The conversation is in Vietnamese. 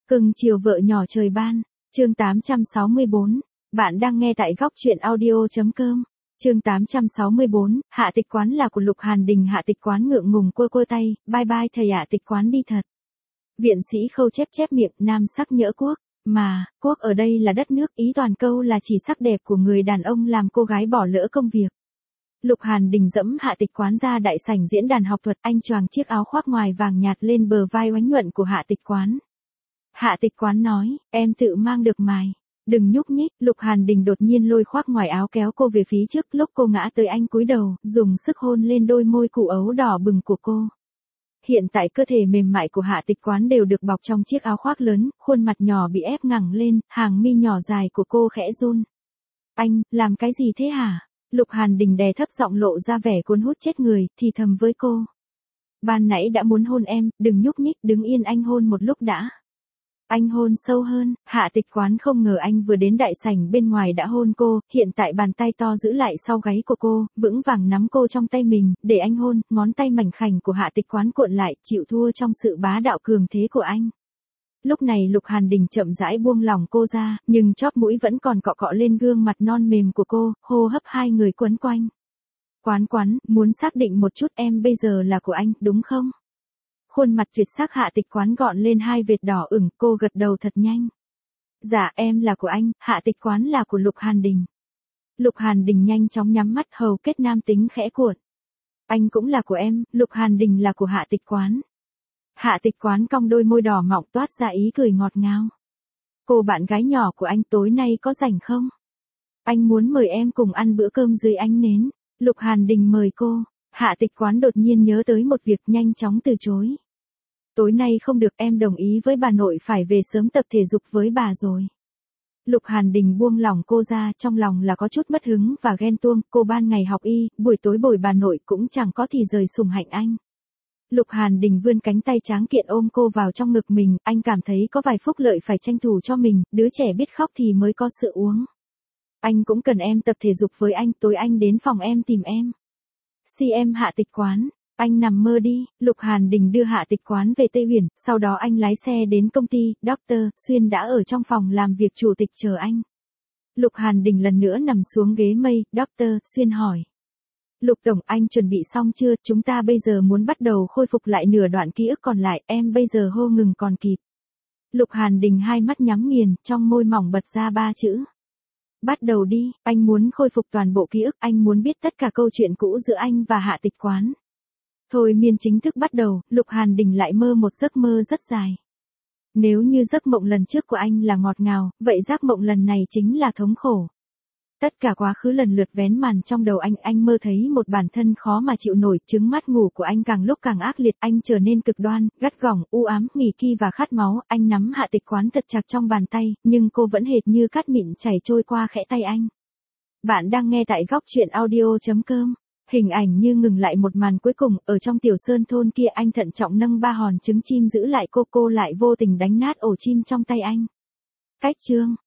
Cưng chiều vợ nhỏ trời ban, chương 864, bạn đang nghe tại góc truyện audio.com. Chương 864, hạ tịch quán là của Lục Hàn Đình. Hạ tịch quán ngượng ngùng cua tay, bye bye thầy ạ, tịch quán đi thật. Viện sĩ Khâu chép miệng, nam sắc nhỡ quốc, mà, quốc ở đây là đất nước, ý toàn câu là chỉ sắc đẹp của người đàn ông làm cô gái bỏ lỡ công việc. Lục Hàn Đình dẫm hạ tịch quán ra đại sảnh diễn đàn học thuật, anh choàng chiếc áo khoác ngoài vàng nhạt lên bờ vai oánh nhuận của hạ tịch quán. Hạ tịch quán nói, em tự mang được mài. Đừng nhúc nhích. Lục Hàn Đình đột nhiên lôi khoác ngoài áo kéo cô về phía trước, lúc cô ngã tới anh cúi đầu, dùng sức hôn lên đôi môi củ ấu đỏ bừng của cô. Hiện tại cơ thể mềm mại của hạ tịch quán đều được bọc trong chiếc áo khoác lớn, khuôn mặt nhỏ bị ép ngẩng lên, hàng mi nhỏ dài của cô khẽ run. Anh, làm cái gì thế hả? Lục Hàn Đình đè thấp giọng lộ ra vẻ cuốn hút chết người, thì thầm với cô. Ban nãy đã muốn hôn em, đừng nhúc nhích, đứng yên, anh hôn một lúc đã. Anh hôn sâu hơn. Hạ tịch quán không ngờ anh vừa đến đại sảnh bên ngoài đã hôn cô, hiện tại bàn tay to giữ lại sau gáy của cô, vững vàng nắm cô trong tay mình, để anh hôn, ngón tay mảnh khảnh của hạ tịch quán cuộn lại, chịu thua trong sự bá đạo cường thế của anh. Lúc này Lục Hàn Đình chậm rãi buông lỏng cô ra, nhưng chóp mũi vẫn còn cọ cọ lên gương mặt non mềm của cô, hô hấp hai người quấn quanh. Quán, muốn xác định một chút, em bây giờ là của anh, đúng không? Khuôn mặt tuyệt sắc hạ tịch quán gọn lên hai vệt đỏ ửng, cô gật đầu thật nhanh. Dạ em là của anh, hạ tịch quán là của Lục Hàn Đình. Lục Hàn Đình nhanh chóng nhắm mắt, hầu kết nam tính khẽ cuộn. Anh cũng là của em, Lục Hàn Đình là của hạ tịch quán. Hạ tịch quán cong đôi môi đỏ mọng toát ra ý cười ngọt ngào. Cô bạn gái nhỏ của anh tối nay có rảnh không? Anh muốn mời em cùng ăn bữa cơm dưới ánh nến. Lục Hàn Đình mời cô. Hạ tịch quán đột nhiên nhớ tới một việc, nhanh chóng từ chối. Tối nay không được, em đồng ý với bà nội phải về sớm tập thể dục với bà rồi. Lục Hàn Đình buông lỏng cô ra, trong lòng là có chút mất hứng và ghen tuông, cô ban ngày học y, buổi tối bồi bà nội cũng chẳng có thì rời sủng hạnh anh. Lục Hàn Đình vươn cánh tay tráng kiện ôm cô vào trong ngực mình, anh cảm thấy có vài phúc lợi phải tranh thủ cho mình, đứa trẻ biết khóc thì mới có sữa uống. Anh cũng cần em tập thể dục với anh, tối anh đến phòng em tìm em. Em hạ tịch quán, anh nằm mơ đi. Lục Hàn Đình đưa hạ tịch quán về Tây Huyền, sau đó anh lái xe đến công ty, Dr. Xuyên đã ở trong phòng làm việc chủ tịch chờ anh. Lục Hàn Đình lần nữa nằm xuống ghế mây, Dr. Xuyên hỏi. Lục Tổng, anh chuẩn bị xong chưa, chúng ta bây giờ muốn bắt đầu khôi phục lại nửa đoạn ký ức còn lại, em bây giờ hô ngừng còn kịp. Lục Hàn Đình hai mắt nhắm nghiền, trong môi mỏng bật ra ba chữ. Bắt đầu đi, anh muốn khôi phục toàn bộ ký ức, anh muốn biết tất cả câu chuyện cũ giữa anh và hạ tịch quán. Thôi miên chính thức bắt đầu, Lục Hàn Đình lại mơ một giấc mơ rất dài. Nếu như giấc mộng lần trước của anh là ngọt ngào, vậy giấc mộng lần này chính là thống khổ. Tất cả quá khứ lần lượt vén màn trong đầu anh mơ thấy một bản thân khó mà chịu nổi, chứng mắt ngủ của anh càng lúc càng ác liệt, anh trở nên cực đoan, gắt gỏng, u ám, nghỉ ki và khát máu, anh nắm hạ tịch quán thật chặt trong bàn tay, nhưng cô vẫn hệt như cát mịn chảy trôi qua khẽ tay anh. Bạn đang nghe tại góc truyện audio.com. Hình ảnh như ngừng lại một màn cuối cùng, ở trong tiểu sơn thôn kia anh thận trọng nâng ba hòn trứng chim giữ lại cô lại vô tình đánh nát ổ chim trong tay anh. Cách chương.